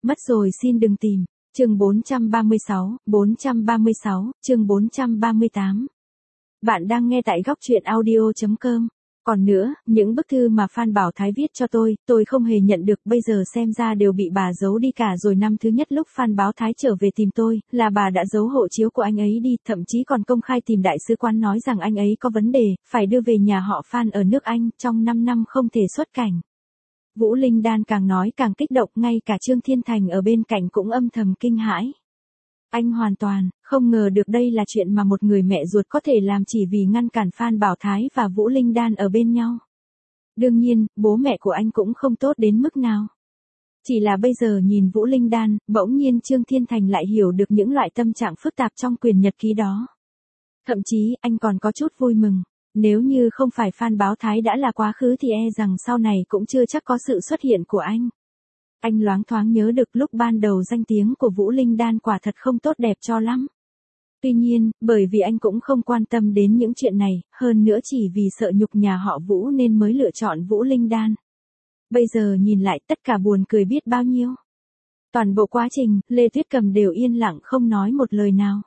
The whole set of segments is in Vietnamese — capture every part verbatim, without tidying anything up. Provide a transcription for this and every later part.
Mất rồi xin đừng tìm. Chương bốn trăm ba mươi sáu, bốn trăm ba mươi sáu, chương bốn trăm ba mươi tám. Bạn đang nghe tại góc truyện audio chấm com. Còn nữa, những bức thư mà Phan Bảo Thái viết cho tôi, tôi không hề nhận được, bây giờ xem ra đều bị bà giấu đi cả rồi. Năm thứ nhất lúc Phan Bảo Thái trở về tìm tôi, là bà đã giấu hộ chiếu của anh ấy đi, thậm chí còn công khai tìm đại sứ quán nói rằng anh ấy có vấn đề, phải đưa về nhà họ Phan ở nước Anh, trong năm năm không thể xuất cảnh. Vũ Linh Đan càng nói càng kích động, ngay cả Trương Thiên Thành ở bên cạnh cũng âm thầm kinh hãi. Anh hoàn toàn không ngờ được đây là chuyện mà một người mẹ ruột có thể làm chỉ vì ngăn cản Phan Bảo Thái và Vũ Linh Đan ở bên nhau. Đương nhiên, bố mẹ của anh cũng không tốt đến mức nào. Chỉ là bây giờ nhìn Vũ Linh Đan, bỗng nhiên Trương Thiên Thành lại hiểu được những loại tâm trạng phức tạp trong quyển nhật ký đó. Thậm chí, anh còn có chút vui mừng. Nếu như không phải Phan Bảo Thái đã là quá khứ thì e rằng sau này cũng chưa chắc có sự xuất hiện của anh. Anh loáng thoáng nhớ được lúc ban đầu danh tiếng của Vũ Linh Đan quả thật không tốt đẹp cho lắm. Tuy nhiên, bởi vì anh cũng không quan tâm đến những chuyện này, hơn nữa chỉ vì sợ nhục nhà họ Vũ nên mới lựa chọn Vũ Linh Đan. Bây giờ nhìn lại tất cả buồn cười biết bao nhiêu. Toàn bộ quá trình, Lê Tuyết Cầm đều yên lặng không nói một lời nào.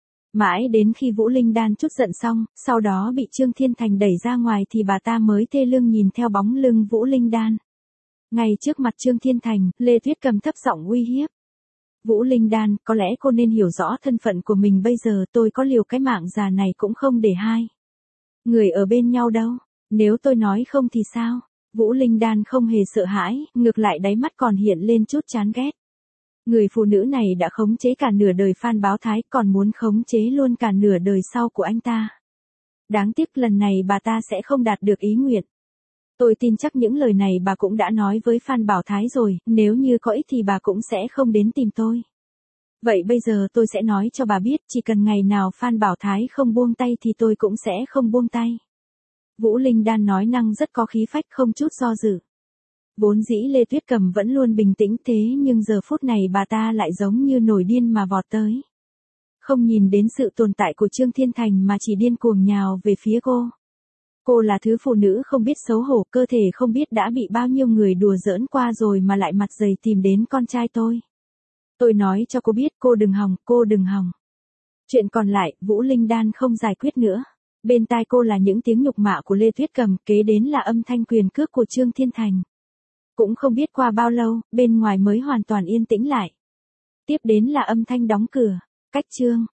Mãi đến khi Vũ Linh Đan trút giận xong, sau đó bị Trương Thiên Thành đẩy ra ngoài thì bà ta mới thê lương nhìn theo bóng lưng Vũ Linh Đan. Ngay trước mặt Trương Thiên Thành, Lê Tuyết Cầm thấp giọng uy hiếp. Vũ Linh Đan, có lẽ cô nên hiểu rõ thân phận của mình bây giờ, tôi có liều cái mạng già này cũng không để hai người ở bên nhau đâu. Nếu tôi nói không thì sao? Vũ Linh Đan không hề sợ hãi, ngược lại đáy mắt còn hiện lên chút chán ghét. Người phụ nữ này đã khống chế cả nửa đời Phan Bảo Thái, còn muốn khống chế luôn cả nửa đời sau của anh ta. Đáng tiếc lần này bà ta sẽ không đạt được ý nguyện. Tôi tin chắc những lời này bà cũng đã nói với Phan Bảo Thái rồi, nếu như có ích thì bà cũng sẽ không đến tìm tôi. Vậy bây giờ tôi sẽ nói cho bà biết, chỉ cần ngày nào Phan Bảo Thái không buông tay thì tôi cũng sẽ không buông tay. Vũ Linh Đan nói năng rất có khí phách, không chút do dự. Vốn dĩ Lê Tuyết Cầm vẫn luôn bình tĩnh thế nhưng giờ phút này bà ta lại giống như nổi điên mà vọt tới. Không nhìn đến sự tồn tại của Trương Thiên Thành mà chỉ điên cuồng nhào về phía cô. Cô là thứ phụ nữ không biết xấu hổ, cơ thể không biết đã bị bao nhiêu người đùa giỡn qua rồi mà lại mặt dày tìm đến con trai tôi. Tôi nói cho cô biết, cô đừng hòng, cô đừng hòng. Chuyện còn lại, Vũ Linh Đan không giải quyết nữa. Bên tai cô là những tiếng nhục mạ của Lê Tuyết Cầm, kế đến là âm thanh quyền cước của Trương Thiên Thành. Cũng không biết qua bao lâu, bên ngoài mới hoàn toàn yên tĩnh lại. Tiếp đến là âm thanh đóng cửa. Cách Trương